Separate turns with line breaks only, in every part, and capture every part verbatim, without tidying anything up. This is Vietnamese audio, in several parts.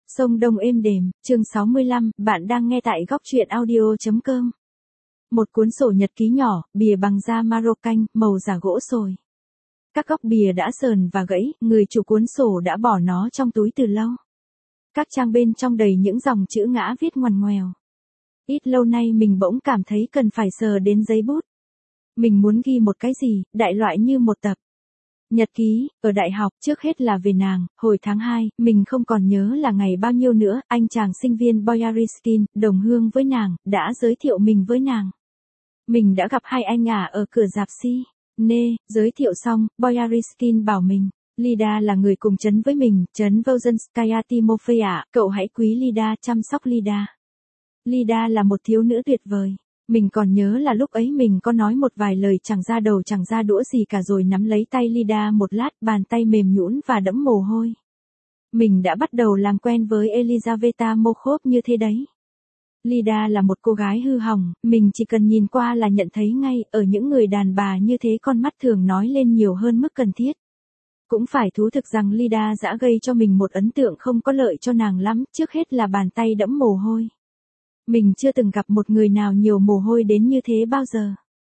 Sông Đông êm đềm, chương sáu mươi lăm, bạn đang nghe tại góc truyện audio chấm com. Một cuốn sổ nhật ký nhỏ, bìa bằng da Marocan, màu giả gỗ sồi. Các góc bìa đã sờn và gãy, người chủ cuốn sổ đã bỏ nó trong túi từ lâu. Các trang bên trong đầy những dòng chữ ngã viết ngoằn ngoèo. Ít lâu nay mình bỗng cảm thấy cần phải sờ đến giấy bút. Mình muốn ghi một cái gì, đại loại như một tập nhật ký, ở đại học, trước hết là về nàng. Hồi tháng hai, mình không còn nhớ là ngày bao nhiêu nữa, anh chàng sinh viên Boyariskin, đồng hương với nàng, đã giới thiệu mình với nàng. Mình đã gặp hai anh ả ở cửa rạp si. Nê, giới thiệu xong, Boyariskin bảo mình, Lida là người cùng chấn với mình, chấn Volzhenskaya Timofeya, cậu hãy quý Lida, chăm sóc Lida. Lida là một thiếu nữ tuyệt vời. Mình còn nhớ là lúc ấy mình có nói một vài lời chẳng ra đầu chẳng ra đũa gì cả rồi nắm lấy tay Lida một lát, bàn tay mềm nhũn và đẫm mồ hôi. Mình đã bắt đầu làm quen với Elizaveta Mokhov như thế đấy. Lida là một cô gái hư hỏng, mình chỉ cần nhìn qua là nhận thấy ngay, ở những người đàn bà như thế con mắt thường nói lên nhiều hơn mức cần thiết. Cũng phải thú thực rằng Lida đã gây cho mình một ấn tượng không có lợi cho nàng lắm, trước hết là bàn tay đẫm mồ hôi. Mình chưa từng gặp một người nào nhiều mồ hôi đến như thế bao giờ.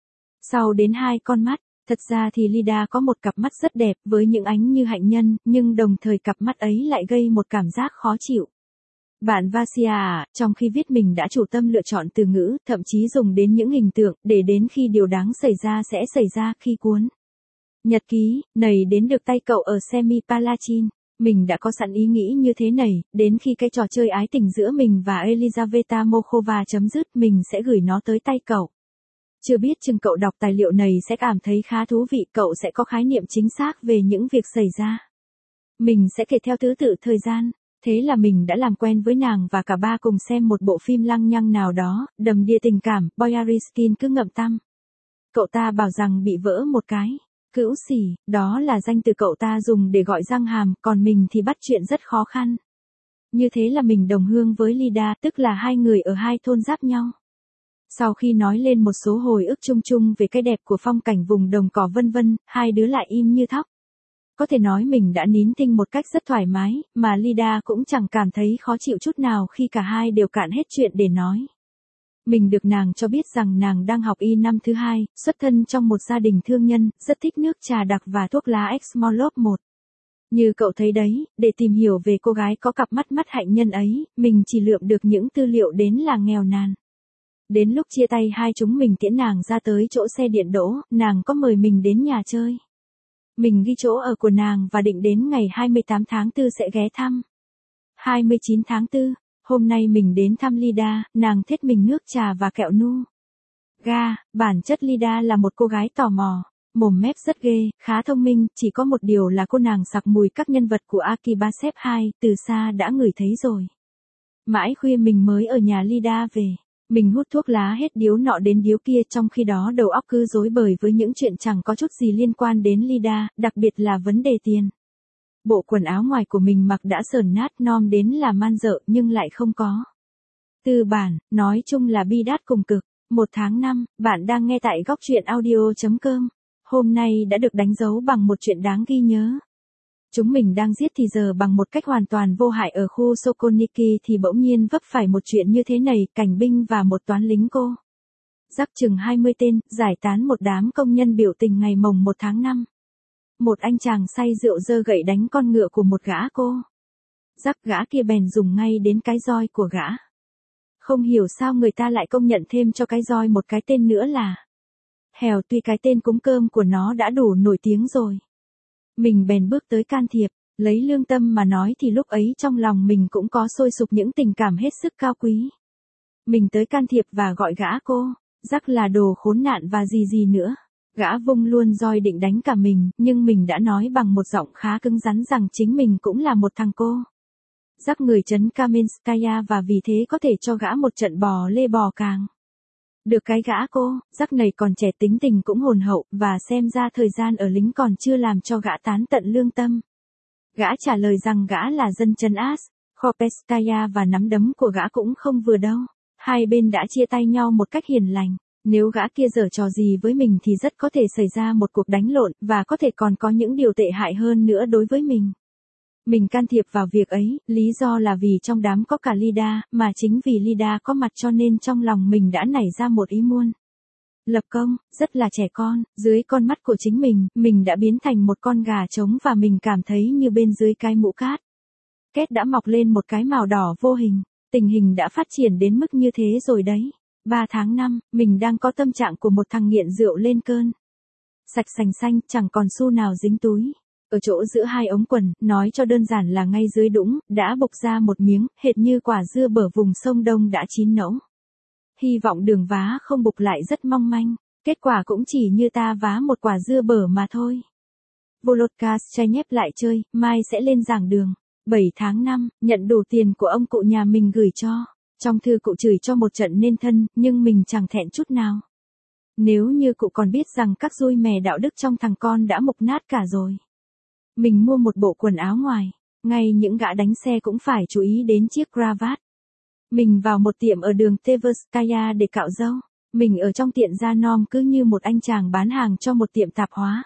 Sau đến hai con mắt, thật ra thì Lida có một cặp mắt rất đẹp với những ánh như hạnh nhân, nhưng đồng thời cặp mắt ấy lại gây một cảm giác khó chịu. Bạn Vasia à, trong khi viết mình đã chủ tâm lựa chọn từ ngữ, thậm chí dùng đến những hình tượng, để đến khi điều đáng xảy ra sẽ xảy ra khi cuốn nhật ký này đến được tay cậu ở Semipalatin. Mình đã có sẵn ý nghĩ như thế này, đến khi cái trò chơi ái tình giữa mình và Elizaveta Mokhova chấm dứt mình sẽ gửi nó tới tay cậu. Chưa biết chừng cậu đọc tài liệu này sẽ cảm thấy khá thú vị, cậu sẽ có khái niệm chính xác về những việc xảy ra. Mình sẽ kể theo thứ tự thời gian. Thế là mình đã làm quen với nàng và cả ba cùng xem một bộ phim lăng nhăng nào đó, đầm đìa tình cảm, Boyariskin cứ ngậm tăm. Cậu ta bảo rằng bị vỡ một cái. Cữu xỉ, đó là danh từ cậu ta dùng để gọi răng hàm, còn mình thì bắt chuyện rất khó khăn. Như thế là mình đồng hương với Lida, tức là hai người ở hai thôn giáp nhau. Sau khi nói lên một số hồi ức chung chung về cái đẹp của phong cảnh vùng đồng cỏ vân vân, hai đứa lại im như thóc. Có thể nói mình đã nín thinh một cách rất thoải mái, mà Lida cũng chẳng cảm thấy khó chịu chút nào khi cả hai đều cạn hết chuyện để nói. Mình được nàng cho biết rằng nàng đang học y năm thứ hai, xuất thân trong một gia đình thương nhân, rất thích nước trà đặc và thuốc lá Exmolov một. Như cậu thấy đấy, để tìm hiểu về cô gái có cặp mắt mắt hạnh nhân ấy, mình chỉ lượm được những tư liệu đến là nghèo nàn. Đến lúc chia tay hai chúng mình tiễn nàng ra tới chỗ xe điện đỗ, nàng có mời mình đến nhà chơi. Mình ghi chỗ ở của nàng và định đến ngày hai mươi tám tháng tư sẽ ghé thăm. hai mươi chín tháng tư, hôm nay mình đến thăm Lida, nàng thết mình nước trà và kẹo nu. Ga, bản chất Lida là một cô gái tò mò, mồm mép rất ghê, khá thông minh, chỉ có một điều là cô nàng sặc mùi các nhân vật của Akibasev hai, từ xa đã ngửi thấy rồi. Mãi khuya mình mới ở nhà Lida về. Mình hút thuốc lá hết điếu nọ đến điếu kia, trong khi đó đầu óc cứ rối bời với những chuyện chẳng có chút gì liên quan đến Lida, đặc biệt là vấn đề tiền. Bộ quần áo ngoài của mình mặc đã sờn nát nom đến là man dợ nhưng lại không có tư bản, nói chung là bi đát cùng cực. Một tháng năm, bạn đang nghe tại góc truyện audio chấm com. Hôm nay đã được đánh dấu bằng một chuyện đáng ghi nhớ. Chúng mình đang giết thì giờ bằng một cách hoàn toàn vô hại ở khu Sokolniki thì bỗng nhiên vấp phải một chuyện như thế này, cảnh binh và một toán lính cô. Rắc chừng hai mươi tên, giải tán một đám công nhân biểu tình ngày mồng một tháng năm. Một anh chàng say rượu giơ gậy đánh con ngựa của một gã cô. Rắc gã kia bèn dùng ngay đến cái roi của gã. Không hiểu sao người ta lại công nhận thêm cho cái roi một cái tên nữa là Hèo, tuy cái tên cúng cơm của nó đã đủ nổi tiếng rồi. Mình bèn bước tới can thiệp, lấy lương tâm mà nói thì lúc ấy trong lòng mình cũng có sôi sục những tình cảm hết sức cao quý. Mình tới can thiệp và gọi gã cô, rắc là đồ khốn nạn và gì gì nữa. Gã vung luôn roi định đánh cả mình, nhưng mình đã nói bằng một giọng khá cứng rắn rằng chính mình cũng là một thằng cô. Rắc người trấn Kamenskaya và vì thế có thể cho gã một trận bò lê bò càng. Được cái gã cô, rắc này còn trẻ tính tình cũng hồn hậu, và xem ra thời gian ở lính còn chưa làm cho gã tán tận lương tâm. Gã trả lời rằng gã là dân trấn As, Khopeskaya và nắm đấm của gã cũng không vừa đâu. Hai bên đã chia tay nhau một cách hiền lành. Nếu gã kia giở trò gì với mình thì rất có thể xảy ra một cuộc đánh lộn, và có thể còn có những điều tệ hại hơn nữa đối với mình. Mình can thiệp vào việc ấy, lý do là vì trong đám có cả Lida, mà chính vì Lida có mặt cho nên trong lòng mình đã nảy ra một ý muốn lập công, rất là trẻ con, dưới con mắt của chính mình, mình đã biến thành một con gà trống và mình cảm thấy như bên dưới cái mũ cát. Kết đã mọc lên một cái màu đỏ vô hình, tình hình đã phát triển đến mức như thế rồi đấy. Ba tháng năm, mình đang có tâm trạng của một thằng nghiện rượu lên cơn. Sạch sành xanh, chẳng còn xu nào dính túi. Ở chỗ giữa hai ống quần, nói cho đơn giản là ngay dưới đũng, đã bộc ra một miếng, hệt như quả dưa bở vùng sông Đông đã chín nẫu. Hy vọng đường vá không bục lại rất mong manh, kết quả cũng chỉ như ta vá một quả dưa bở mà thôi. Volodka chai nhép lại chơi, mai sẽ lên giảng đường. bảy tháng năm, nhận đủ tiền của ông cụ nhà mình gửi cho. Trong thư cụ chửi cho một trận nên thân, nhưng mình chẳng thẹn chút nào. Nếu như cụ còn biết rằng các dui mè đạo đức trong thằng con đã mục nát cả rồi. Mình mua một bộ quần áo ngoài, ngay những gã đánh xe cũng phải chú ý đến chiếc cravat. Mình vào một tiệm ở đường Tverskaya để cạo râu. Mình ở trong tiệm da nom cứ như một anh chàng bán hàng cho một tiệm tạp hóa.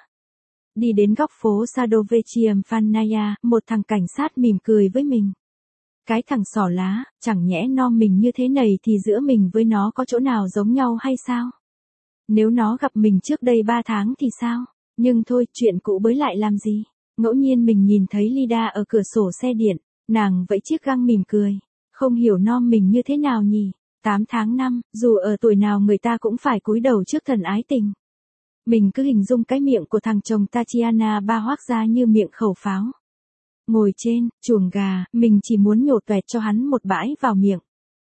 Đi đến góc phố Sadovechium Phanaya, một thằng cảnh sát mỉm cười với mình. Cái thằng xỏ lá, chẳng nhẽ nom mình như thế này thì giữa mình với nó có chỗ nào giống nhau hay sao? Nếu nó gặp mình trước đây ba tháng thì sao? Nhưng thôi, chuyện cũ bới lại làm gì? Ngẫu nhiên mình nhìn thấy Lida ở cửa sổ xe điện, nàng vẫy chiếc găng mỉm cười. Không hiểu nom mình như thế nào nhỉ? tám tháng năm, dù ở tuổi nào người ta cũng phải cúi đầu trước thần ái tình. Mình cứ hình dung cái miệng của thằng chồng Tatiana ba hoác ra như miệng khẩu pháo. Ngồi trên chuồng gà, mình chỉ muốn nhổ toẹt cho hắn một bãi vào miệng.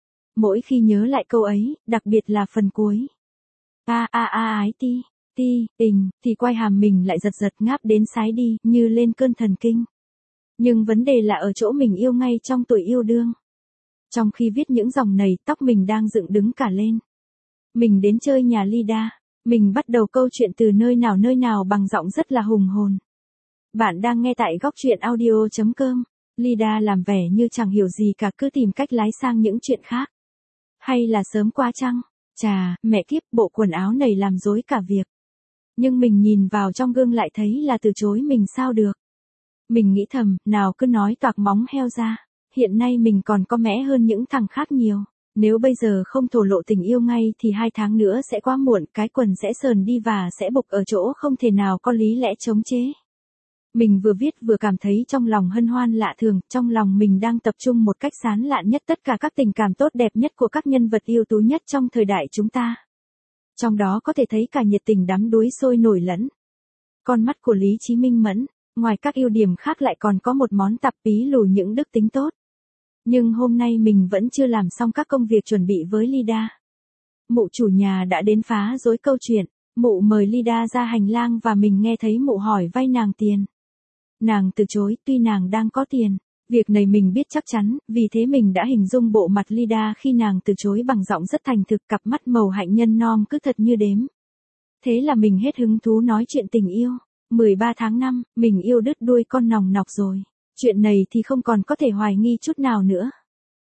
Mỗi khi nhớ lại câu ấy, đặc biệt là phần cuối. A a a ái ti, ti, tình, thì quay hàm mình lại giật giật ngáp đến sái đi, như lên cơn thần kinh. Nhưng vấn đề là ở chỗ mình yêu ngay trong tuổi yêu đương. Trong khi viết những dòng này, tóc mình đang dựng đứng cả lên. Mình đến chơi nhà Lida. Mình bắt đầu câu chuyện từ nơi nào nơi nào bằng giọng rất là hùng hồn. Bạn đang nghe tại góc truyện audio chấm com. Lida làm vẻ như chẳng hiểu gì cả, cứ tìm cách lái sang những chuyện khác. Hay là sớm quá chăng? Chà, mẹ kiếp, bộ quần áo này làm rối cả việc. Nhưng mình nhìn vào trong gương lại thấy là từ chối mình sao được. Mình nghĩ thầm, nào cứ nói toạc móng heo ra. Hiện nay mình còn có mẽ hơn những thằng khác nhiều. Nếu bây giờ không thổ lộ tình yêu ngay thì hai tháng nữa sẽ quá muộn, cái quần sẽ sờn đi và sẽ bục ở chỗ không thể nào có lý lẽ chống chế. Mình vừa viết vừa cảm thấy trong lòng hân hoan lạ thường, trong lòng mình đang tập trung một cách sán lạn nhất tất cả các tình cảm tốt đẹp nhất của các nhân vật ưu tú nhất trong thời đại chúng ta. Trong đó có thể thấy cả nhiệt tình đắm đuối sôi nổi lẫn con mắt của lý trí minh mẫn, ngoài các ưu điểm khác lại còn có một món tạp pí lù những đức tính tốt. Nhưng hôm nay mình vẫn chưa làm xong các công việc chuẩn bị với Lida. Mụ chủ nhà đã đến phá rối câu chuyện. Mụ mời Lida ra hành lang và mình nghe thấy mụ hỏi vay nàng tiền. Nàng từ chối, tuy nàng đang có tiền. Việc này mình biết chắc chắn, vì thế mình đã hình dung bộ mặt Lida khi nàng từ chối bằng giọng rất thành thực, cặp mắt màu hạnh nhân non cứ thật như đếm. Thế là mình hết hứng thú nói chuyện tình yêu. mười ba tháng năm, mình yêu đứt đuôi con nòng nọc rồi. Chuyện này thì không còn có thể hoài nghi chút nào nữa.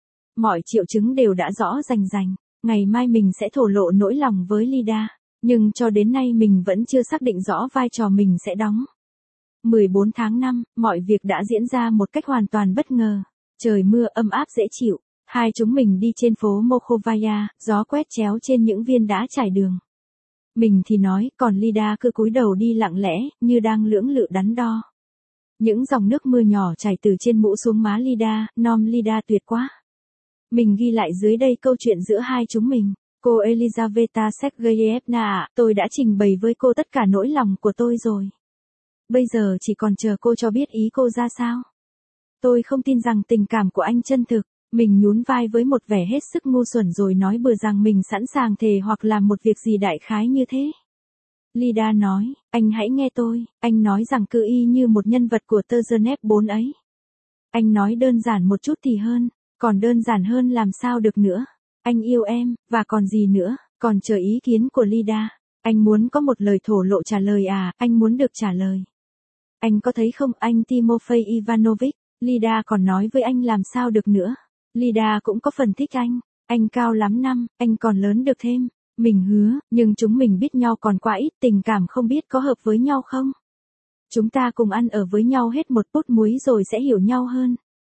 Mọi triệu chứng đều đã rõ rành rành. Ngày mai mình sẽ thổ lộ nỗi lòng với Lida. Nhưng cho đến nay mình vẫn chưa xác định rõ vai trò mình sẽ đóng. mười bốn tháng năm, mọi việc đã diễn ra một cách hoàn toàn bất ngờ. Trời mưa âm áp dễ chịu. Hai chúng mình đi trên phố Mokhovaya, gió quét chéo trên những viên đá trải đường. Mình thì nói, còn Lida cứ cúi đầu đi lặng lẽ, như đang lưỡng lự đắn đo. Những dòng nước mưa nhỏ chảy từ trên mũ xuống má Lida, nom Lida tuyệt quá. Mình ghi lại dưới đây câu chuyện giữa hai chúng mình. Cô Elizaveta Sergeyevna ạ, tôi đã trình bày với cô tất cả nỗi lòng của tôi rồi. Bây giờ chỉ còn chờ cô cho biết ý cô ra sao. Tôi không tin rằng tình cảm của anh chân thực. Mình nhún vai với một vẻ hết sức ngu xuẩn rồi nói bừa rằng mình sẵn sàng thề hoặc làm một việc gì đại khái như thế. Lida nói, anh hãy nghe tôi, anh nói rằng cứ y như một nhân vật của Turgenev bốn ấy. Anh nói đơn giản một chút thì hơn, còn đơn giản hơn làm sao được nữa. Anh yêu em, và còn gì nữa, còn chờ ý kiến của Lida. Anh muốn có một lời thổ lộ trả lời à, anh muốn được trả lời. Anh có thấy không anh Timofey Ivanovich, Lida còn nói với anh làm sao được nữa. Lida cũng có phần thích anh, anh cao lắm năm, anh còn lớn được thêm. Mình hứa, nhưng chúng mình biết nhau còn quá ít, tình cảm không biết có hợp với nhau không. Chúng ta cùng ăn ở với nhau hết một bút muối rồi sẽ hiểu nhau hơn.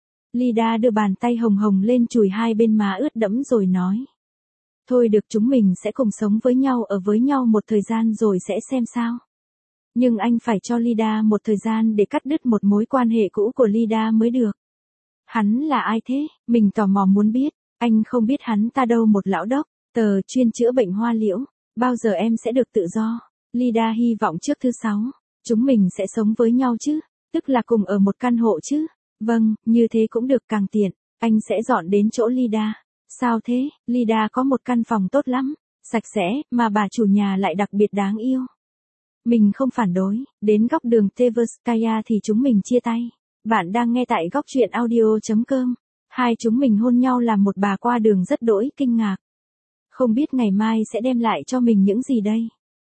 Lida đưa bàn tay hồng hồng lên chùi hai bên má ướt đẫm rồi nói. Thôi được, chúng mình sẽ cùng sống với nhau ở với nhau một thời gian rồi sẽ xem sao. Nhưng anh phải cho Lida một thời gian để cắt đứt một mối quan hệ cũ của Lida mới được. Hắn là ai thế? Mình tò mò muốn biết. Anh không biết hắn ta đâu, một lão đốc, tờ chuyên chữa bệnh hoa liễu. Bao giờ em sẽ được tự do? Lida hy vọng trước thứ sáu. Chúng mình sẽ sống với nhau chứ? Tức là cùng ở một căn hộ chứ? Vâng, như thế cũng được, càng tiện. Anh sẽ dọn đến chỗ Lida. Sao thế? Lida có một căn phòng tốt lắm, sạch sẽ, mà bà chủ nhà lại đặc biệt đáng yêu. Mình không phản đối. Đến góc đường Tverskaya thì chúng mình chia tay. Bạn đang nghe tại góc truyện audio chấm com. Hai chúng mình hôn nhau làm một bà qua đường rất đỗi kinh ngạc. Không biết ngày mai sẽ đem lại cho mình những gì đây.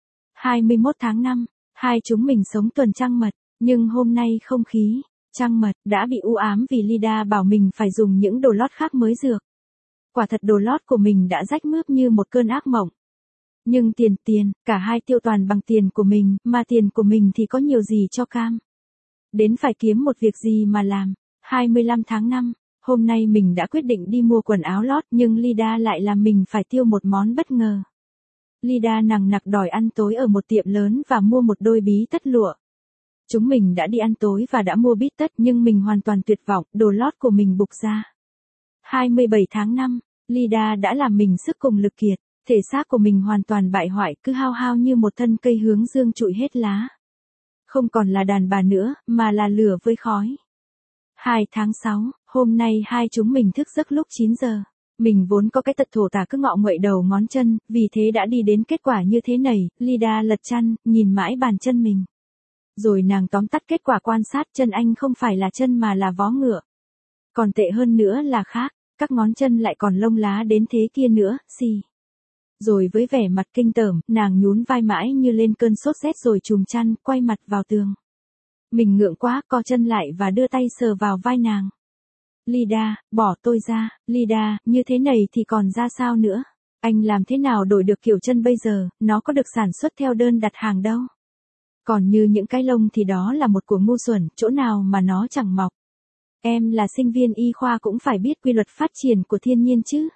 hai mươi mốt tháng năm, hai chúng mình sống tuần trăng mật, nhưng hôm nay không khí trăng mật đã bị u ám vì Lida bảo mình phải dùng những đồ lót khác mới dược. Quả thật đồ lót của mình đã rách mướp như một cơn ác mộng. Nhưng tiền tiền, cả hai tiêu toàn bằng tiền của mình, mà tiền của mình thì có nhiều gì cho cam. Đến phải kiếm một việc gì mà làm. hai mươi lăm tháng năm, hôm nay mình đã quyết định đi mua quần áo lót, nhưng Lida lại làm mình phải tiêu một món bất ngờ. Lida nằng nặc đòi ăn tối ở một tiệm lớn và mua một đôi bí tất lụa. Chúng mình đã đi ăn tối và đã mua bít tất, nhưng mình hoàn toàn tuyệt vọng, đồ lót của mình bục ra. hai mươi bảy tháng năm, Lida đã làm mình sức cùng lực kiệt, thể xác của mình hoàn toàn bại hoại, cứ hao hao như một thân cây hướng dương trụi hết lá. Không còn là đàn bà nữa, mà là lửa với khói. hai tháng sáu, hôm nay hai chúng mình thức giấc lúc chín giờ. Mình vốn có cái tật thổ tả cứ ngọ nguậy đầu ngón chân, vì thế đã đi đến kết quả như thế này. Lida lật chăn, nhìn mãi bàn chân mình. Rồi nàng tóm tắt kết quả quan sát, chân anh không phải là chân mà là vó ngựa. Còn tệ hơn nữa là khác, các ngón chân lại còn lông lá đến thế kia nữa, xì. Rồi với vẻ mặt kinh tởm, nàng nhún vai mãi như lên cơn sốt rét rồi chùm chăn, quay mặt vào tường. Mình ngượng quá, co chân lại và đưa tay sờ vào vai nàng. Lida, bỏ tôi ra. Lida, như thế này thì còn ra sao nữa? Anh làm thế nào đổi được kiểu chân bây giờ, nó có được sản xuất theo đơn đặt hàng đâu. Còn như những cái lông thì đó là một của ngu xuẩn, chỗ nào mà nó chẳng mọc. Em là sinh viên y khoa cũng phải biết quy luật phát triển của thiên nhiên chứ.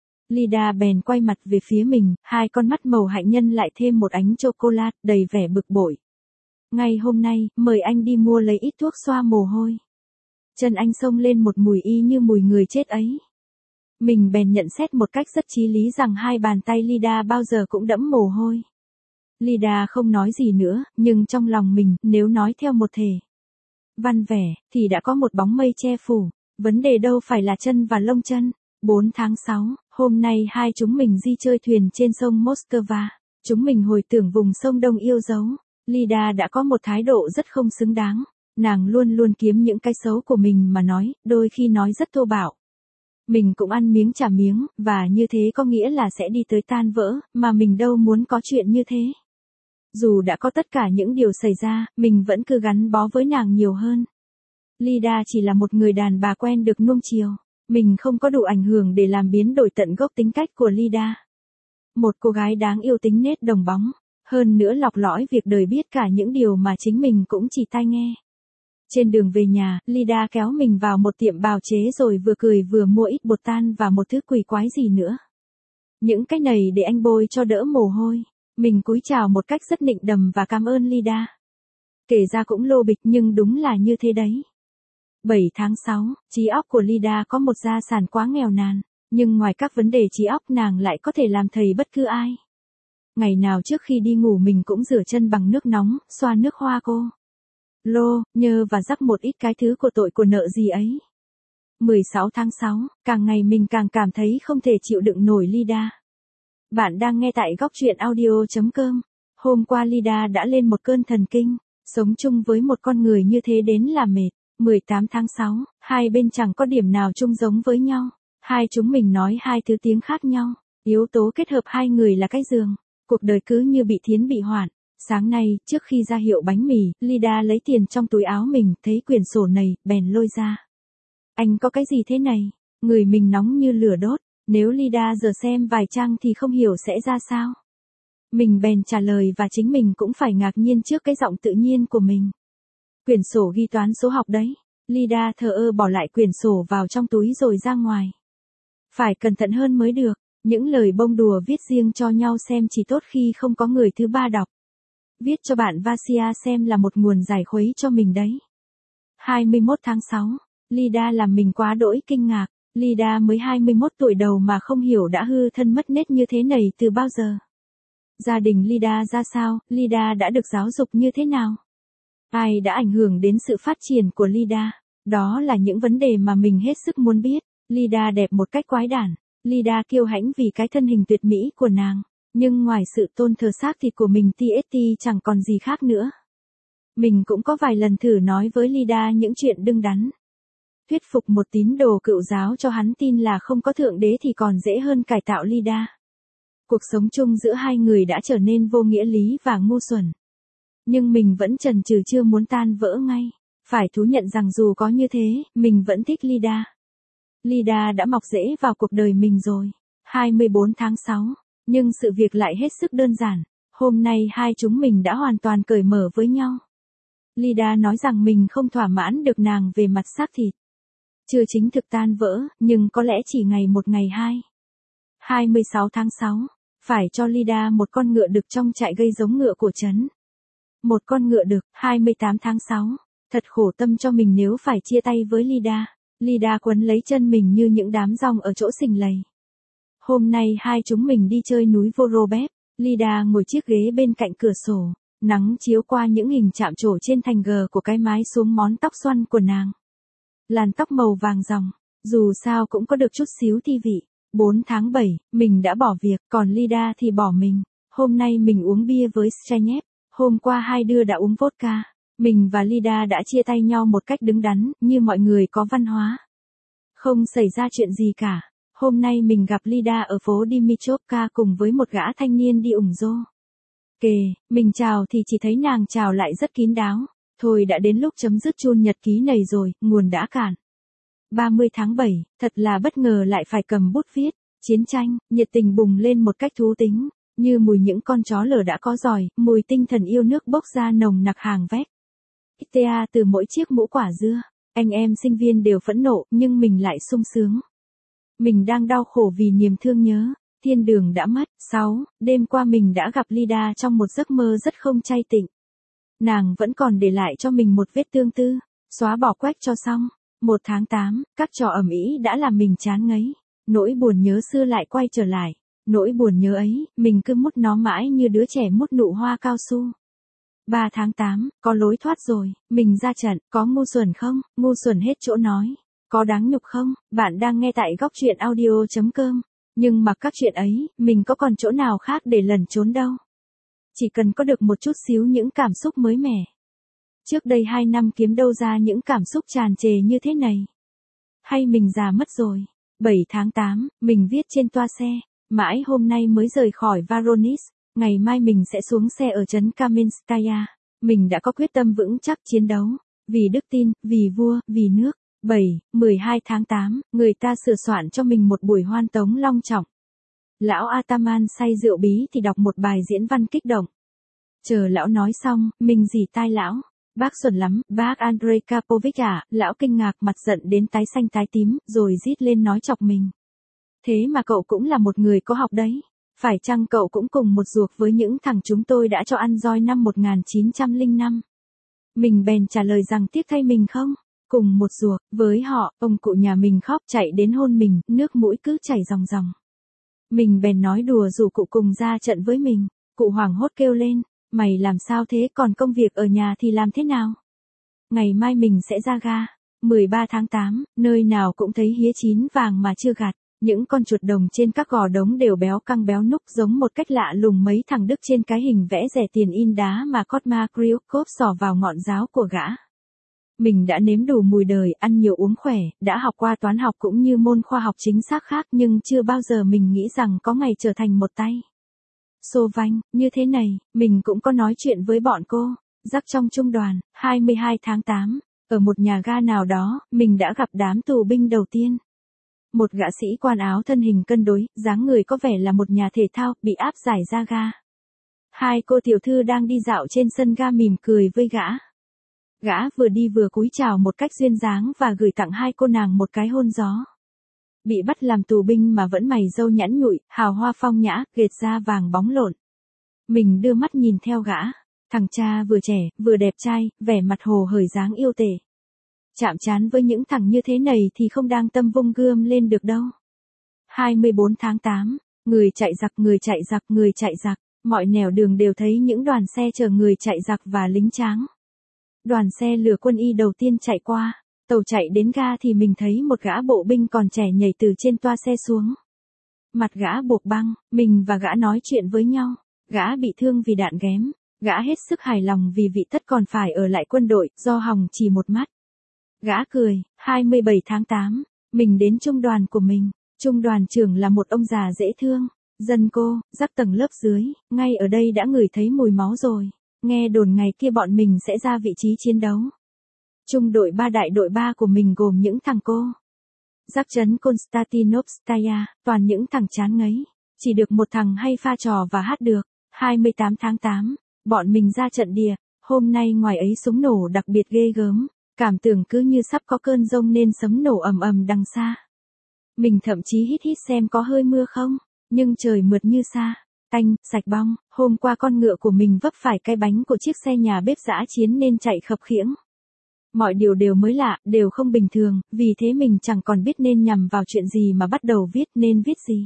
Lida bèn quay mặt về phía mình, hai con mắt màu hạnh nhân lại thêm một ánh chocolate, đầy vẻ bực bội. Ngày hôm nay, mời anh đi mua lấy ít thuốc xoa mồ hôi. Chân anh xông lên một mùi y như mùi người chết ấy. Mình bèn nhận xét một cách rất chí lý rằng hai bàn tay Lida bao giờ cũng đẫm mồ hôi. Lida không nói gì nữa, nhưng trong lòng mình, nếu nói theo một thể văn vẻ, thì đã có một bóng mây che phủ. Vấn đề đâu phải là chân và lông chân. bốn tháng sáu, hôm nay hai chúng mình di chơi thuyền trên sông Moskva. Chúng mình hồi tưởng vùng sông Đông yêu dấu. Lida đã có một thái độ rất không xứng đáng. Nàng luôn luôn kiếm những cái xấu của mình mà nói, đôi khi nói rất thô bạo. Mình cũng ăn miếng trả miếng, và như thế có nghĩa là sẽ đi tới tan vỡ, mà mình đâu muốn có chuyện như thế. Dù đã có tất cả những điều xảy ra, mình vẫn cứ gắn bó với nàng nhiều hơn. Lida chỉ là một người đàn bà quen được nuông chiều. Mình không có đủ ảnh hưởng để làm biến đổi tận gốc tính cách của Lida. Một cô gái đáng yêu tính nết đồng bóng, hơn nữa lọc lõi việc đời, biết cả những điều mà chính mình cũng chỉ tai nghe. Trên đường về nhà, Lida kéo mình vào một tiệm bào chế rồi vừa cười vừa mua ít bột tan và một thứ quỷ quái gì nữa. Những cái này để anh bôi cho đỡ mồ hôi. Mình cúi chào một cách rất nịnh đầm và cảm ơn Lida. Kể ra cũng lô bịch nhưng đúng là như thế đấy. bảy tháng sáu, trí óc của Lida có một gia sản quá nghèo nàn, nhưng ngoài các vấn đề trí óc nàng lại có thể làm thầy bất cứ ai. Ngày nào trước khi đi ngủ mình cũng rửa chân bằng nước nóng, xoa nước hoa cô. Lô, nhơ và rắc một ít cái thứ của tội của nợ gì ấy. mười sáu tháng sáu, càng ngày mình càng cảm thấy không thể chịu đựng nổi Lida. Bạn đang nghe tại góc truyện audio chấm com. Hôm qua Lida đã lên một cơn thần kinh, sống chung với một con người như thế đến là mệt. mười tám tháng sáu, hai bên chẳng có điểm nào chung giống với nhau. Hai chúng mình nói hai thứ tiếng khác nhau. Yếu tố kết hợp hai người là cái giường. Cuộc đời cứ như bị thiến bị hoạn. Sáng nay, trước khi ra hiệu bánh mì, Lida lấy tiền trong túi áo mình, thấy quyển sổ này, bèn lôi ra. Anh có cái gì thế này? Người mình nóng như lửa đốt. Nếu Lida giờ xem vài trang thì không hiểu sẽ ra sao. Mình bèn trả lời và chính mình cũng phải ngạc nhiên trước cái giọng tự nhiên của mình. Quyển sổ ghi toán số học đấy. Lida thờ ơ bỏ lại quyển sổ vào trong túi rồi ra ngoài. Phải cẩn thận hơn mới được, những lời bông đùa viết riêng cho nhau xem chỉ tốt khi không có người thứ ba đọc. Viết cho bạn Vasia xem là một nguồn giải khuấy cho mình đấy. hai mươi mốt tháng sáu, Lida làm mình quá đỗi kinh ngạc. Lida mới hai mươi mốt tuổi đầu mà không hiểu đã hư thân mất nết như thế này từ bao giờ. Gia đình Lida ra sao, Lida đã được giáo dục như thế nào? Ai đã ảnh hưởng đến sự phát triển của Lida? Đó là những vấn đề mà mình hết sức muốn biết. Lida đẹp một cách quái đản. Lida kiêu hãnh vì cái thân hình tuyệt mỹ của nàng. Nhưng ngoài sự tôn thờ xác thịt của mình tê ét tê chẳng còn gì khác nữa. Mình cũng có vài lần thử nói với Lida những chuyện đứng đắn. Thuyết phục một tín đồ cựu giáo cho hắn tin là không có thượng đế thì còn dễ hơn cải tạo Lida. Cuộc sống chung giữa hai người đã trở nên vô nghĩa lý và ngu xuẩn. Nhưng mình vẫn chần chừ chưa muốn tan vỡ ngay. Phải thú nhận rằng dù có như thế, mình vẫn thích Lida. Lida đã mọc rễ vào cuộc đời mình rồi. hai mươi bốn tháng sáu. Nhưng sự việc lại hết sức đơn giản. Hôm nay hai chúng mình đã hoàn toàn cởi mở với nhau. Lida nói rằng mình không thỏa mãn được nàng về mặt xác thịt. Chưa chính thực tan vỡ, nhưng có lẽ chỉ ngày một ngày hai. hai mươi sáu tháng sáu. Phải cho Lida một con ngựa đực trong trại gây giống ngựa của trấn. Một con ngựa đực. hai mươi tám tháng sáu. Thật khổ tâm cho mình nếu phải chia tay với Lida. Lida quấn lấy chân mình như những đám rong ở chỗ xình lầy. Hôm nay hai chúng mình đi chơi núi Vorobep. Lida ngồi chiếc ghế bên cạnh cửa sổ. Nắng chiếu qua những hình chạm trổ trên thành gờ của cái mái xuống món tóc xoăn của nàng. Làn tóc màu vàng ròng. Dù sao cũng có được chút xíu thi vị. bốn tháng bảy, mình đã bỏ việc, còn Lida thì bỏ mình. Hôm nay mình uống bia với Strenyep. Hôm qua hai đứa đã uống vodka. Mình và Lida đã chia tay nhau một cách đứng đắn, như mọi người có văn hóa. Không xảy ra chuyện gì cả. Hôm nay mình gặp Lida ở phố Dimitrovka cùng với một gã thanh niên đi ủng rô. Kề, mình chào thì chỉ thấy nàng chào lại rất kín đáo. Thôi đã đến lúc chấm dứt chun nhật ký này rồi, nguồn đã cạn. ba mươi tháng bảy, thật là bất ngờ lại phải cầm bút viết. Chiến tranh, nhiệt tình bùng lên một cách thú tính. Như mùi những con chó lở đã có giỏi, mùi tinh thần yêu nước bốc ra nồng nặc hàng vét. Tea từ mỗi chiếc mũ quả dưa. Anh em sinh viên đều phẫn nộ, nhưng mình lại sung sướng. Mình đang đau khổ vì niềm thương nhớ. Thiên đường đã mất. sáu. Đêm qua mình đã gặp Lida trong một giấc mơ rất không chay tịnh. Nàng vẫn còn để lại cho mình một vết tương tư. Xóa bỏ quách cho xong. một tháng tám, các trò ầm ĩ đã làm mình chán ngấy. Nỗi buồn nhớ xưa lại quay trở lại. Nỗi buồn nhớ ấy, mình cứ mút nó mãi như đứa trẻ mút nụ hoa cao su. ba tháng tám, có lối thoát rồi, mình ra trận, có ngu xuẩn không, ngu xuẩn hết chỗ nói. Có đáng nhục không, bạn đang nghe tại góc truyện audio chấm com. Nhưng mặc các chuyện ấy, mình có còn chỗ nào khác để lẩn trốn đâu. Chỉ cần có được một chút xíu những cảm xúc mới mẻ. Trước đây hai năm kiếm đâu ra những cảm xúc tràn trề như thế này. Hay mình già mất rồi. bảy tháng tám, mình viết trên toa xe. Mãi hôm nay mới rời khỏi Voronezh, ngày mai mình sẽ xuống xe ở trấn Kamenskaya. Mình đã có quyết tâm vững chắc chiến đấu, vì đức tin, vì vua, vì nước. bảy, mười hai tháng tám, người ta sửa soạn cho mình một buổi hoan tống long trọng. Lão Ataman say rượu bí thì đọc một bài diễn văn kích động. Chờ lão nói xong, mình rỉ tai lão. Bác xuẩn lắm, bác Andrei Karpovich à, lão kinh ngạc mặt giận đến tái xanh tái tím, rồi rít lên nói chọc mình. Thế mà cậu cũng là một người có học đấy. Phải chăng cậu cũng cùng một ruột với những thằng chúng tôi đã cho ăn roi năm một nghìn chín trăm lẻ năm? Mình bèn trả lời rằng tiếc thay mình không. Cùng một ruột, với họ, ông cụ nhà mình khóc chạy đến hôn mình, nước mũi cứ chảy ròng ròng. Mình bèn nói đùa rủ cụ cùng ra trận với mình. Cụ hoảng hốt kêu lên, mày làm sao thế, còn công việc ở nhà thì làm thế nào? Ngày mai mình sẽ ra ga. mười ba tháng tám, nơi nào cũng thấy hía chín vàng mà chưa gặt. Những con chuột đồng trên các gò đống đều béo căng béo núc giống một cách lạ lùng mấy thằng Đức trên cái hình vẽ rẻ tiền in đá mà Kotma Kryukov xỏ vào ngọn giáo của gã. Mình đã nếm đủ mùi đời, ăn nhiều uống khỏe, đã học qua toán học cũng như môn khoa học chính xác khác, nhưng chưa bao giờ mình nghĩ rằng có ngày trở thành một tay xô vanh như thế này. Mình cũng có nói chuyện với bọn cô Rắc trong trung đoàn. hai mươi hai tháng tám, ở một nhà ga nào đó, mình đã gặp đám tù binh đầu tiên. Một gã sĩ quan áo thân hình cân đối, dáng người có vẻ là một nhà thể thao, bị áp giải ra ga. Hai cô tiểu thư đang đi dạo trên sân ga mỉm cười với gã. Gã vừa đi vừa cúi chào một cách duyên dáng và gửi tặng hai cô nàng một cái hôn gió. Bị bắt làm tù binh mà vẫn mày râu nhẵn nhụi, hào hoa phong nhã, ghệt da vàng bóng lộn. Mình đưa mắt nhìn theo gã, thằng cha vừa trẻ, vừa đẹp trai, vẻ mặt hồ hởi dáng yêu tể. Chạm trán với những thằng như thế này thì không đang tâm vung gươm lên được đâu. hai mươi bốn tháng tám, người chạy giặc, người chạy giặc, người chạy giặc, mọi nẻo đường đều thấy những đoàn xe chở người chạy giặc và lính tráng. Đoàn xe lửa quân y đầu tiên chạy qua, tàu chạy đến ga thì mình thấy một gã bộ binh còn trẻ nhảy từ trên toa xe xuống. Mặt gã buộc băng, mình và gã nói chuyện với nhau, gã bị thương vì đạn ghém, gã hết sức hài lòng vì vị tất còn phải ở lại quân đội, do hòng chỉ một mắt. Gã cười, hai mươi bảy tháng tám, mình đến trung đoàn của mình, trung đoàn trưởng là một ông già dễ thương, dân cô, rắc tầng lớp dưới, ngay ở đây đã ngửi thấy mùi máu rồi, nghe đồn ngày kia bọn mình sẽ ra vị trí chiến đấu. Trung đội ba đại đội ba của mình gồm những thằng cô. Giáp trấn Konstantinovskaya, toàn những thằng chán ngấy, chỉ được một thằng hay pha trò và hát được. hai mươi tám tháng tám, bọn mình ra trận địa, hôm nay ngoài ấy súng nổ đặc biệt ghê gớm, cảm tưởng cứ như sắp có cơn giông nên sấm nổ ầm ầm đằng xa. Mình thậm chí hít hít xem có hơi mưa không, nhưng trời mượt như sa, tanh, sạch bong, hôm qua con ngựa của mình vấp phải cái bánh của chiếc xe nhà bếp dã chiến nên chạy khập khiễng. Mọi điều đều mới lạ, đều không bình thường, vì thế mình chẳng còn biết nên nhằm vào chuyện gì mà bắt đầu viết, nên viết gì.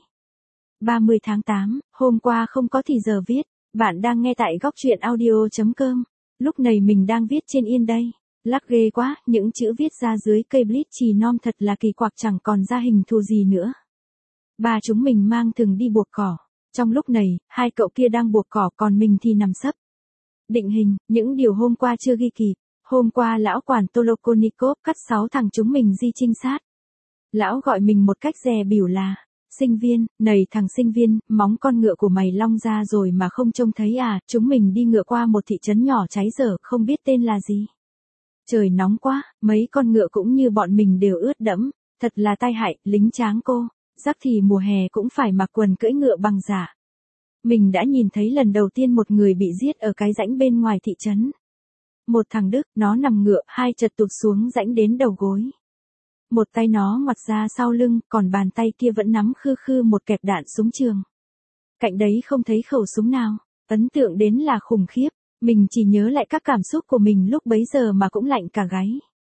ba mươi tháng tám, hôm qua không có thì giờ viết, bạn đang nghe tại góc truyện audio chấm com. Lúc này mình đang viết trên yên đây, lắc ghê quá, những chữ viết ra dưới cây blit chì non thật là kỳ quặc, chẳng còn ra hình thù gì nữa. Ba chúng mình mang thừng đi buộc cỏ, trong lúc này, hai cậu kia đang buộc cỏ còn mình thì nằm sấp. Định hình, những điều hôm qua chưa ghi kịp. Hôm qua lão quản Tolokonikov cắt sáu thằng chúng mình di trinh sát. Lão gọi mình một cách dè bỉu là, sinh viên, này thằng sinh viên, móng con ngựa của mày long ra rồi mà không trông thấy à, chúng mình đi ngựa qua một thị trấn nhỏ cháy dở, không biết tên là gì. Trời nóng quá, mấy con ngựa cũng như bọn mình đều ướt đẫm, thật là tai hại, lính tráng cô, rắc thì mùa hè cũng phải mặc quần cưỡi ngựa bằng giả. Mình đã nhìn thấy lần đầu tiên một người bị giết ở cái rãnh bên ngoài thị trấn. Một thằng Đức, nó nằm ngựa, hai chật tụt xuống rãnh đến đầu gối. Một tay nó ngoặt ra sau lưng, còn bàn tay kia vẫn nắm khư khư một kẹp đạn súng trường. Cạnh đấy không thấy khẩu súng nào, ấn tượng đến là khủng khiếp, mình chỉ nhớ lại các cảm xúc của mình lúc bấy giờ mà cũng lạnh cả gáy.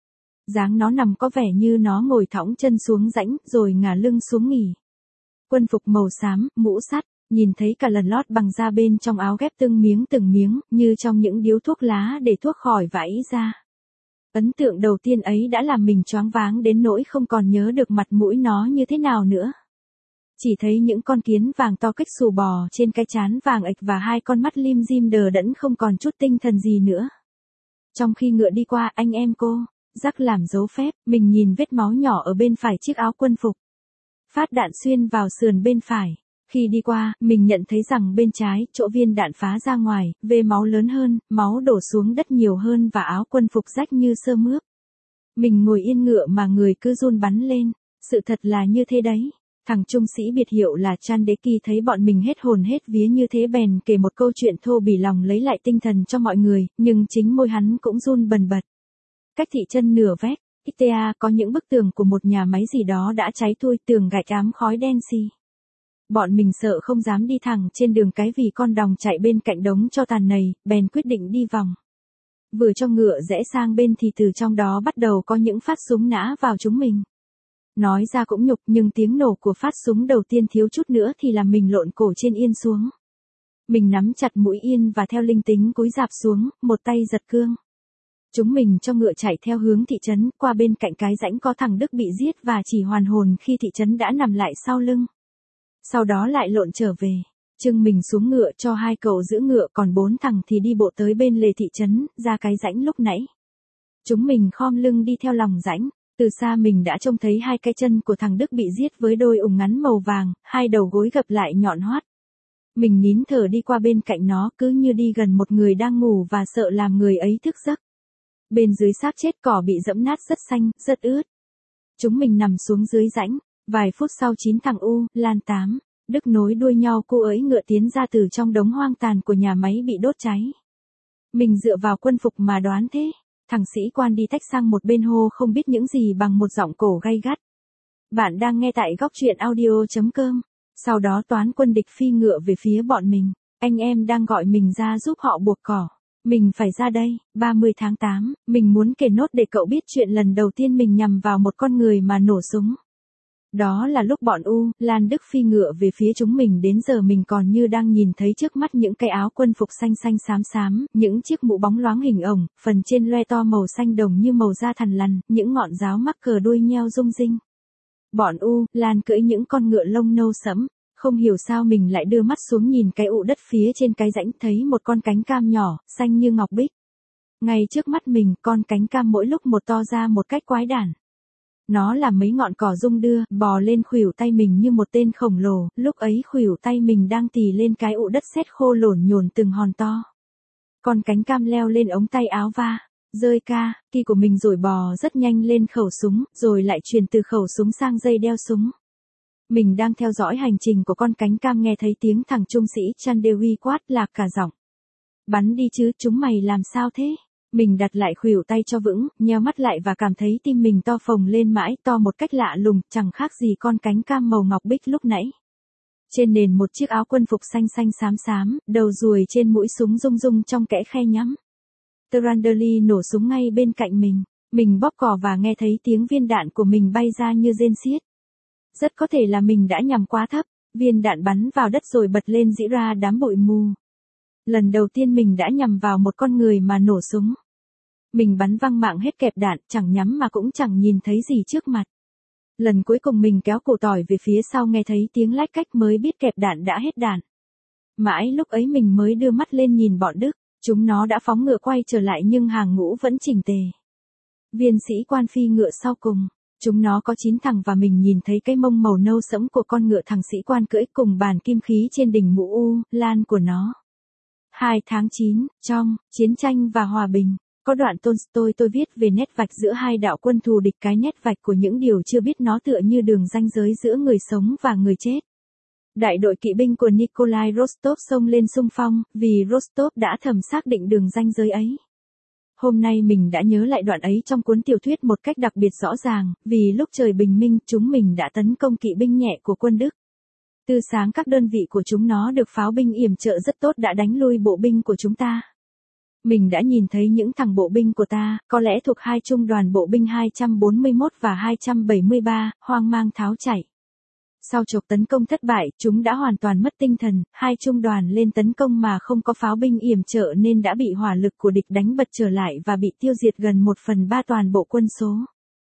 Dáng nó nằm có vẻ như nó ngồi thõng chân xuống rãnh, rồi ngả lưng xuống nghỉ. Quân phục màu xám, mũ sắt. Nhìn thấy cả lần lót bằng da bên trong áo ghép từng miếng từng miếng, như trong những điếu thuốc lá để thuốc khỏi vãi ra. Ấn tượng đầu tiên ấy đã làm mình choáng váng đến nỗi không còn nhớ được mặt mũi nó như thế nào nữa. Chỉ thấy những con kiến vàng to kích xù bò trên cái trán vàng ệch và hai con mắt lim dim đờ đẫn không còn chút tinh thần gì nữa. Trong khi ngựa đi qua, anh em cô, rắc làm dấu phép, mình nhìn vết máu nhỏ ở bên phải chiếc áo quân phục. Phát đạn xuyên vào sườn bên phải. Khi đi qua, mình nhận thấy rằng bên trái, chỗ viên đạn phá ra ngoài, vê máu lớn hơn, máu đổ xuống đất nhiều hơn và áo quân phục rách như sơ mướp. Mình ngồi yên ngựa mà người cứ run bắn lên, sự thật là như thế đấy. Thằng trung sĩ biệt hiệu là Chandeki thấy bọn mình hết hồn hết vía như thế bèn kể một câu chuyện thô bỉ lòng lấy lại tinh thần cho mọi người, nhưng chính môi hắn cũng run bần bật. Cách thị chân nửa vét, Itea có những bức tường của một nhà máy gì đó đã cháy thui, tường gạch ám khói đen xì. Bọn mình sợ không dám đi thẳng trên đường cái vì con đòng chạy bên cạnh đống tro tàn này, bèn quyết định đi vòng. Vừa cho ngựa rẽ sang bên thì từ trong đó bắt đầu có những phát súng nã vào chúng mình. Nói ra cũng nhục nhưng tiếng nổ của phát súng đầu tiên thiếu chút nữa thì làm mình lộn cổ trên yên xuống. Mình nắm chặt mũi yên và theo linh tính cúi rạp xuống, một tay giật cương. Chúng mình cho ngựa chạy theo hướng thị trấn, qua bên cạnh cái rãnh có thằng Đức bị giết và chỉ hoàn hồn khi thị trấn đã nằm lại sau lưng. Sau đó lại lộn trở về, trưng mình xuống ngựa cho hai cậu giữ ngựa còn bốn thằng thì đi bộ tới bên lề thị trấn, ra cái rãnh lúc nãy. Chúng mình khom lưng đi theo lòng rãnh, từ xa mình đã trông thấy hai cái chân của thằng Đức bị giết với đôi ủng ngắn màu vàng, hai đầu gối gập lại nhọn hoắt. Mình nín thở đi qua bên cạnh nó cứ như đi gần một người đang ngủ và sợ làm người ấy thức giấc. Bên dưới xác chết cỏ bị dẫm nát rất xanh, rất ướt. Chúng mình nằm xuống dưới rãnh. Vài phút sau chín thằng U, Lan tám, Đức nối đuôi nhau cô ấy ngựa tiến ra từ trong đống hoang tàn của nhà máy bị đốt cháy. Mình dựa vào quân phục mà đoán thế, Thằng sĩ quan đi tách sang một bên hô không biết những gì bằng một giọng cổ gay gắt. Bạn đang nghe tại góc truyện audio.com. Sau đó toán quân địch phi ngựa về phía bọn mình. Anh em đang gọi mình ra giúp họ buộc cỏ. Mình phải ra đây. ba mươi tháng tám, mình muốn kể nốt để cậu biết chuyện lần đầu tiên mình nhằm vào một con người mà nổ súng. Đó là lúc bọn U, Lan Đức phi ngựa về phía chúng mình, đến giờ mình còn như đang nhìn thấy trước mắt những cái áo quân phục xanh xanh xám xám, những chiếc mũ bóng loáng hình ổng, phần trên loe to màu xanh đồng như màu da thằn lằn, những ngọn giáo mắc cờ đuôi nheo rung rinh. Bọn U, Lan cưỡi những con ngựa lông nâu sẫm, không hiểu sao mình lại đưa mắt xuống nhìn cái ụ đất phía trên cái rãnh, thấy một con cánh cam nhỏ, xanh như ngọc bích. Ngay trước mắt mình, con cánh cam mỗi lúc một to ra một cách quái đản. Nó là mấy ngọn cỏ rung đưa, bò lên khuỷu tay mình như một tên khổng lồ, lúc ấy khuỷu tay mình đang tì lên cái ụ đất sét khô lổn nhổn từng hòn to. Con cánh cam leo lên ống tay áo va, rơi ca, kỳ của mình rồi bò rất nhanh lên khẩu súng, rồi lại chuyển từ khẩu súng sang dây đeo súng. Mình đang theo dõi hành trình của con cánh cam nghe thấy tiếng thằng trung sĩ Chandewi quát lạc cả giọng. Bắn đi chứ, chúng mày làm sao thế? Mình đặt lại khuỷu tay cho vững, nheo mắt lại và cảm thấy tim mình to phồng lên mãi, to một cách lạ lùng, chẳng khác gì con cánh cam màu ngọc bích lúc nãy. Trên nền một chiếc áo quân phục xanh xanh xám xám, đầu ruồi trên mũi súng rung rung trong kẽ khe nhắm. Trandeli nổ súng ngay bên cạnh mình, mình bóp cò và nghe thấy tiếng viên đạn của mình bay ra như rên xiết. Rất có thể là mình đã nhằm quá thấp, viên đạn bắn vào đất rồi bật lên rỉ ra đám bụi mù. Lần đầu tiên mình đã nhằm vào một con người mà nổ súng. Mình bắn văng mạng hết kẹp đạn, chẳng nhắm mà cũng chẳng nhìn thấy gì trước mặt. Lần cuối cùng mình kéo cổ tỏi về phía sau nghe thấy tiếng lách cách mới biết kẹp đạn đã hết đạn. Mãi lúc ấy mình mới đưa mắt lên nhìn bọn Đức, chúng nó đã phóng ngựa quay trở lại nhưng hàng ngũ vẫn chỉnh tề. Viên sĩ quan phi ngựa sau cùng, chúng nó có chín thằng và mình nhìn thấy cái mông màu nâu sẫm của con ngựa thằng sĩ quan cưỡi cùng bàn kim khí trên đỉnh mũ U, Lan của nó. hai tháng chín, trong chiến tranh và hòa bình, có đoạn Tolstoy tôi viết về nét vạch giữa hai đạo quân thù địch, cái nét vạch của những điều chưa biết nó tựa như đường ranh giới giữa người sống và người chết. Đại đội kỵ binh của Nikolai Rostov xông lên xung phong, vì Rostov đã thầm xác định đường ranh giới ấy. Hôm nay mình đã nhớ lại đoạn ấy trong cuốn tiểu thuyết một cách đặc biệt rõ ràng, vì lúc trời bình minh chúng mình đã tấn công kỵ binh nhẹ của quân Đức. Từ sáng các đơn vị của chúng nó được pháo binh yểm trợ rất tốt đã đánh lui bộ binh của chúng ta. Mình đã nhìn thấy những thằng bộ binh của ta, có lẽ thuộc hai trung đoàn bộ binh hai trăm bốn mươi mốt và hai trăm bảy mươi ba, hoang mang tháo chạy. Sau cuộc tấn công thất bại, chúng đã hoàn toàn mất tinh thần, hai trung đoàn lên tấn công mà không có pháo binh yểm trợ nên đã bị hỏa lực của địch đánh bật trở lại và bị tiêu diệt gần một phần ba toàn bộ quân số.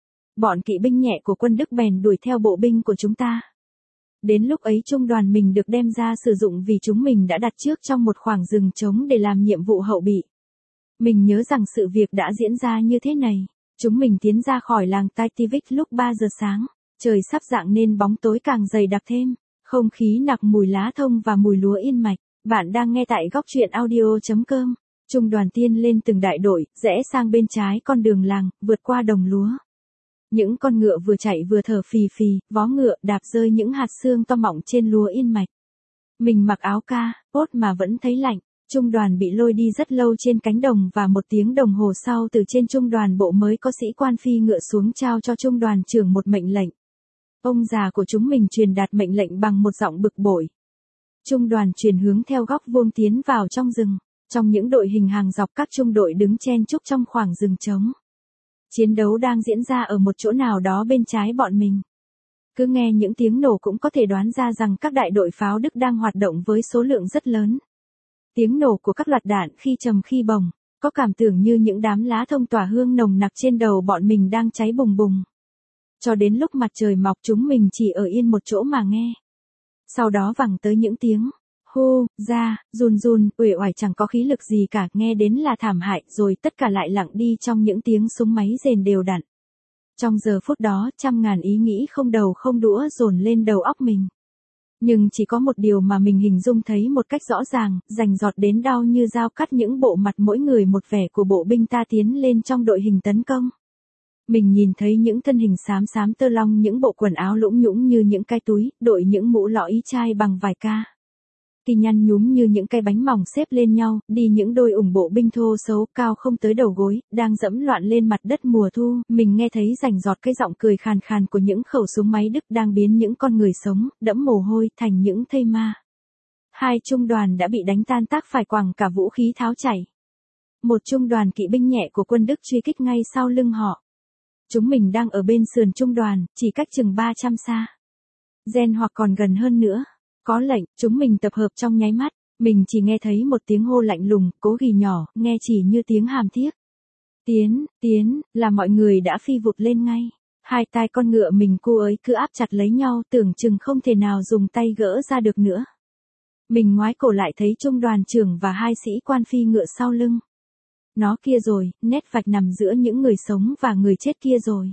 Bọn kỵ binh nhẹ của quân Đức bèn đuổi theo bộ binh của chúng ta. Đến lúc ấy trung đoàn mình được đem ra sử dụng vì chúng mình đã đặt trước trong một khoảng rừng trống để làm nhiệm vụ hậu bị. Mình nhớ rằng sự việc đã diễn ra như thế này. Chúng mình tiến ra khỏi làng Taitivik lúc ba giờ sáng. Trời sắp rạng nên bóng tối càng dày đặc thêm. Không khí nặc mùi lá thông và mùi lúa yên mạch. Bạn đang nghe tại góc truyện audio.com. Trung đoàn tiên lên từng đại đội, rẽ sang bên trái con đường làng, vượt qua đồng lúa. Những con ngựa vừa chạy vừa thở phì phì, vó ngựa đạp rơi những hạt xương to mọng trên lúa yên mạch. Mình mặc áo ca, pốt mà vẫn thấy lạnh. Trung đoàn bị lôi đi rất lâu trên cánh đồng và một tiếng đồng hồ sau từ trên trung đoàn bộ mới có sĩ quan phi ngựa xuống trao cho trung đoàn trưởng một mệnh lệnh. Ông già của chúng mình truyền đạt mệnh lệnh bằng một giọng bực bội. Trung đoàn chuyển hướng theo góc vuông tiến vào trong rừng. Trong những đội hình hàng dọc các trung đội đứng chen chúc trong khoảng rừng trống. Chiến đấu đang diễn ra ở một chỗ nào đó bên trái bọn mình. Cứ nghe những tiếng nổ cũng có thể đoán ra rằng các đại đội pháo Đức đang hoạt động với số lượng rất lớn. Tiếng nổ của các loạt đạn khi trầm khi bồng, có cảm tưởng như những đám lá thông tỏa hương nồng nặc trên đầu bọn mình đang cháy bùng bùng. Cho đến lúc mặt trời mọc chúng mình chỉ ở yên một chỗ mà nghe. Sau đó vẳng tới những tiếng hô, ra, run run, uể oải chẳng có khí lực gì cả, nghe đến là thảm hại, rồi tất cả lại lặng đi trong những tiếng súng máy rền đều đặn. Trong giờ phút đó, trăm ngàn ý nghĩ không đầu không đũa dồn lên đầu óc mình. Nhưng chỉ có một điều mà mình hình dung thấy một cách rõ ràng, rành rọt đến đau như dao cắt những bộ mặt mỗi người một vẻ của bộ binh ta tiến lên trong đội hình tấn công. Mình nhìn thấy những thân hình xám xám tơ long, những bộ quần áo lũng nhũng như những cái túi, đội những mũ lõ ý chai bằng vải ca. kỳ nhăn nhúm như những cây bánh mỏng xếp lên nhau, đi những đôi ủng bộ binh thô xấu cao không tới đầu gối, đang dẫm loạn lên mặt đất mùa thu, mình nghe thấy rành giọt cái giọng cười khàn khàn của những khẩu súng máy Đức đang biến những con người sống, đẫm mồ hôi thành những thây ma. Hai trung đoàn đã bị đánh tan tác phải quẳng cả vũ khí tháo chạy. Một trung đoàn kỵ binh nhẹ của quân Đức truy kích ngay sau lưng họ. Chúng mình đang ở bên sườn trung đoàn, chỉ cách chừng ba trăm xa. Gen hoặc còn gần hơn nữa. Có lệnh, chúng mình tập hợp trong nháy mắt, mình chỉ nghe thấy một tiếng hô lạnh lùng, cố ghi nhỏ, nghe chỉ như tiếng hàm thiết. Tiến, tiến, là mọi người đã phi vụt lên ngay. Hai tai con ngựa mình cô ấy cứ áp chặt lấy nhau, tưởng chừng không thể nào dùng tay gỡ ra được nữa. Mình ngoái cổ lại thấy trung đoàn trưởng và hai sĩ quan phi ngựa sau lưng. Nó kia rồi, nét vạch nằm giữa những người sống và người chết kia rồi.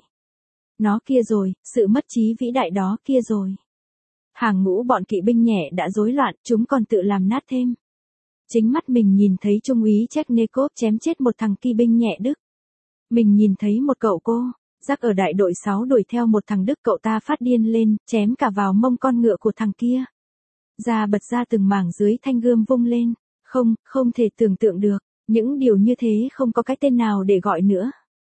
Nó kia rồi, sự mất trí vĩ đại đó kia rồi. Hàng ngũ bọn kỵ binh nhẹ đã rối loạn, chúng còn tự làm nát thêm. Chính mắt mình nhìn thấy trung úy Chekhnekov chém chết một thằng kỵ binh nhẹ Đức. Mình nhìn thấy một cậu cô, Jack ở đại đội sáu đuổi theo một thằng Đức, cậu ta phát điên lên, chém cả vào mông con ngựa của thằng kia. Da bật ra từng mảng dưới thanh gươm vung lên, không, không thể tưởng tượng được, những điều như thế không có cái tên nào để gọi nữa.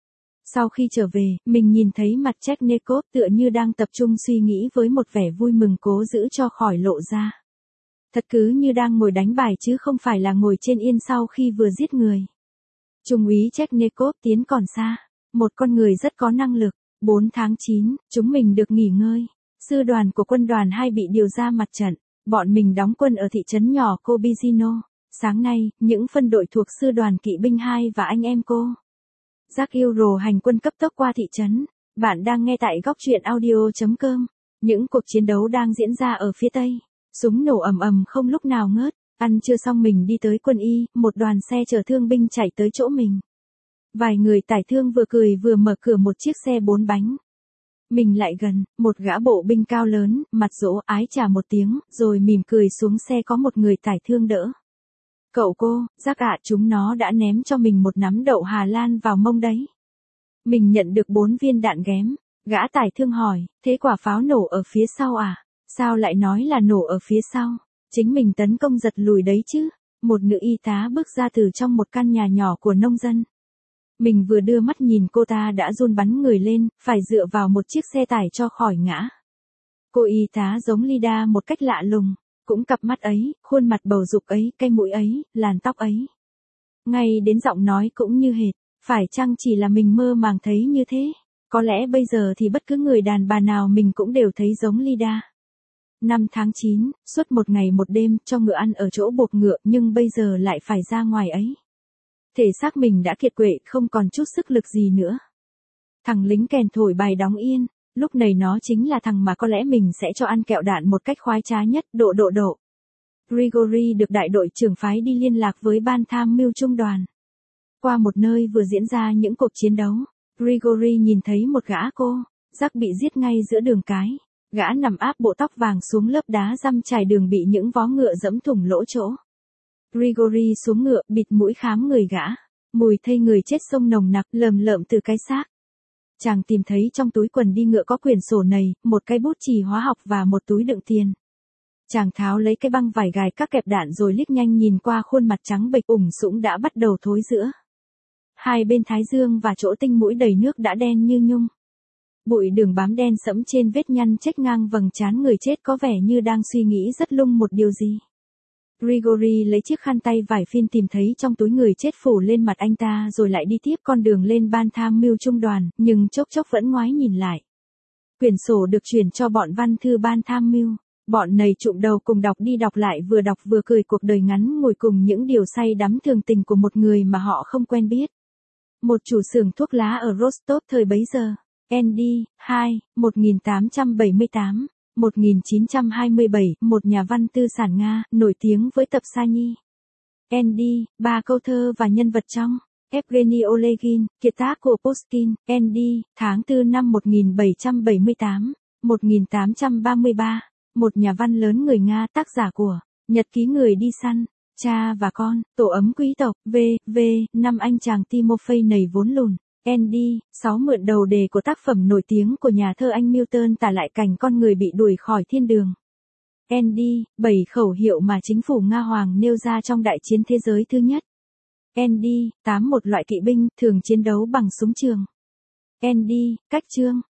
Sau khi trở về, mình nhìn thấy mặt Chekhnekov tựa như đang tập trung suy nghĩ với một vẻ vui mừng cố giữ cho khỏi lộ ra. Thật cứ như đang ngồi đánh bài chứ không phải là ngồi trên yên sau khi vừa giết người. Trung úy Chekhnekov tiến còn xa, một con người rất có năng lực. bốn tháng chín, chúng mình được nghỉ ngơi. Sư đoàn của quân đoàn hai bị điều ra mặt trận. Bọn mình đóng quân ở thị trấn nhỏ Kobizino. Sáng nay, những phân đội thuộc sư đoàn kỵ binh hai và anh em cô Jack Euro hành quân cấp tốc qua thị trấn. Bạn đang nghe tại góc truyện audio chấm com. Những cuộc chiến đấu đang diễn ra ở phía tây. Súng nổ ầm ầm không lúc nào ngớt. Ăn trưa xong mình đi tới quân y, một đoàn xe chở thương binh chạy tới chỗ mình. Vài người tải thương vừa cười vừa mở cửa một chiếc xe bốn bánh. Mình lại gần, một gã bộ binh cao lớn, mặt dỗ ái chà một tiếng, rồi mỉm cười xuống xe có một người tải thương đỡ. Cậu cô, Jack ạ, chúng nó đã ném cho mình một nắm đậu Hà Lan vào mông đấy. Mình nhận được bốn viên đạn ghém. Gã tải thương hỏi, thế quả pháo nổ ở phía sau à? Sao lại nói là nổ ở phía sau? Chính mình tấn công giật lùi đấy chứ. Một nữ y tá bước ra từ trong một căn nhà nhỏ của nông dân. Mình vừa đưa mắt nhìn cô ta đã run bắn người lên, phải dựa vào một chiếc xe tải cho khỏi ngã. Cô y tá giống Lida một cách lạ lùng. Cũng cặp mắt ấy, khuôn mặt bầu dục ấy, cái mũi ấy, làn tóc ấy. Ngay đến giọng nói cũng như hệt. Phải chăng chỉ là mình mơ màng thấy như thế? Có lẽ bây giờ thì bất cứ người đàn bà nào mình cũng đều thấy giống Lida. năm tháng chín, suốt một ngày một đêm cho ngựa ăn ở chỗ buộc ngựa nhưng bây giờ lại phải ra ngoài ấy. Thể xác mình đã kiệt quệ không còn chút sức lực gì nữa. Thằng lính kèn thổi bài đóng yên, lúc này nó chính là thằng mà có lẽ mình sẽ cho ăn kẹo đạn một cách khoái trá nhất, độ độ độ. Grigori được đại đội trưởng phái đi liên lạc với ban tham mưu trung đoàn. Qua một nơi vừa diễn ra những cuộc chiến đấu, Grigori nhìn thấy một gã cô, Jack bị giết ngay giữa đường cái. Gã nằm áp bộ tóc vàng xuống lớp đá răm trải đường bị những vó ngựa dẫm thủng lỗ chỗ. Grigori xuống ngựa, bịt mũi khám người gã. Mùi thây người chết xông nồng nặc lờm lợm từ cái xác. Chàng tìm thấy trong túi quần đi ngựa có quyển sổ nầy, một cái bút chì hóa học và một túi đựng tiền. Chàng tháo lấy cái băng vải gài các kẹp đạn rồi liếc nhanh nhìn qua khuôn mặt trắng bệch ủng sũng đã bắt đầu thối rữa. Hai bên thái dương và chỗ tinh mũi đầy nước đã đen như nhung. Bụi đường bám đen sẫm trên vết nhăn chếch ngang vầng trán người chết có vẻ như đang suy nghĩ rất lung một điều gì. Grigori lấy chiếc khăn tay vải phin tìm thấy trong túi người chết phủ lên mặt anh ta rồi lại đi tiếp con đường lên ban tham mưu trung đoàn, nhưng chốc chốc vẫn ngoái nhìn lại. Quyển sổ được chuyển cho bọn văn thư ban tham mưu. Bọn này trụm đầu cùng đọc đi đọc lại vừa đọc vừa cười cuộc đời ngắn ngồi cùng những điều say đắm thường tình của một người mà họ không quen biết. Một chủ xưởng thuốc lá ở Rostov thời bấy giờ. en đê, hai, một nghìn tám trăm bảy mươi tám, một nghìn chín trăm hai mươi bảy, một nhà văn tư sản Nga, nổi tiếng với tập Sani. en đê, ba câu thơ và nhân vật trong. Evgeny Olegin, kiệt tác của Pushkin. en đê, tháng tư năm một nghìn bảy trăm bảy mươi tám, một nghìn tám trăm ba mươi ba. Một nhà văn lớn người Nga, tác giả của Nhật ký người đi săn, Cha và con, Tổ ấm quý tộc, vê vê năm anh chàng Timofey nảy vốn lùn. en đê, sáu mượn đầu đề của tác phẩm nổi tiếng của nhà thơ Anh Milton tả lại cảnh con người bị đuổi khỏi thiên đường. en đê, bảy khẩu hiệu mà chính phủ Nga Hoàng nêu ra trong Đại chiến thế giới thứ nhất. en đê, tám một loại kỵ binh thường chiến đấu bằng súng trường. en đê, cách chương.